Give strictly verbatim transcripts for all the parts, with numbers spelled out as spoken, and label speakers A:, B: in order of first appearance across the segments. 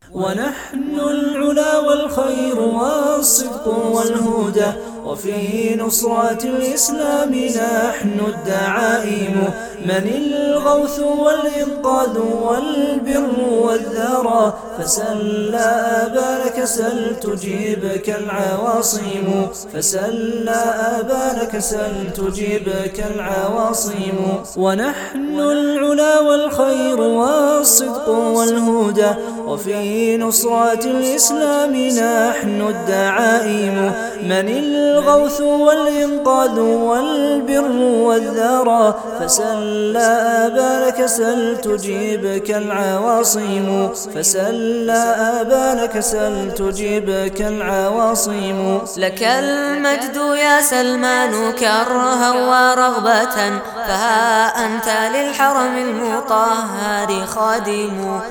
A: ونحن العلا والخير والصدق والهدى، وفي نصرة الإسلام نحن الدعائم. من الغوث والإنقاذ والبر والذرى، فسل آبانك سل تجيبك العواصم، فسل آبانك سل تجيبك العواصم. ونحن العلا والخير والصدق والهدى، وفي نصرة الإسلام نحن الدعائم. من الغوث والإنقاذ والبر والذرى، فسل آبانك سل تجيبك العواصم، فسل آبانك سل تجيبك العواصم.
B: لك المجد يا سلمان كرها ورغبة، فها أنت للحرم المطهر خادم.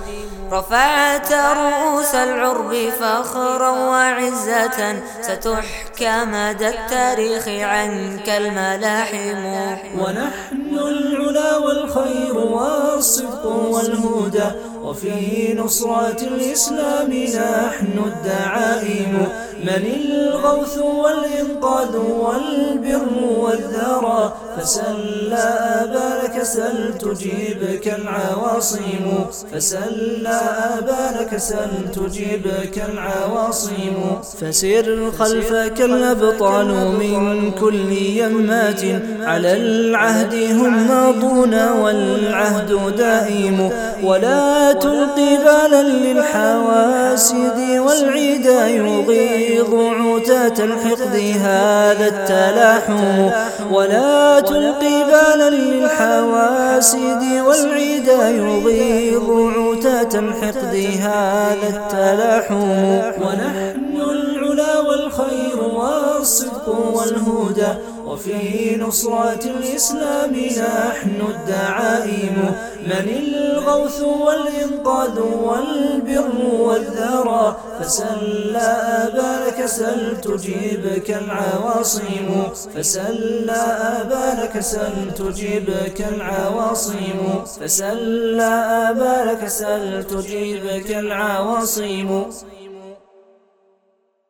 B: رفعت رؤوس العرب فخرا وعزة، ستحكى مدى التاريخ عنك الملاحم.
A: ونحن العلا والخير والصدق والهدى، وفي نصرة الإسلام نحن الدعائم. من الغوث والإنقاذ والبر والذرى، فسل آبانك سل تجيبك العواصم، فسل آبانك سل تجيبك العواصم. فسر خلفك الأبطال من كل يمات، على العهد هم ماضون والعهد دائم. ولا تلقي بالا للحواسد والعدا، يغيظ عتاة الحقد هذا التلاحم. ولا تلقي بالا للحواسد والعدا، يغيظ عتاة الحقد هذا التلاحم. ونحن العلا والخير والصدق والهدى، وفي نصرة الإسلام نحن الدعائم. من الغوث والإنقاذ والبر والذرى، فسل آبانك سل تجيبك العواصم، فسل آبانك سل تجيبك العواصم، فسل آبانك سل تجيبك العواصم.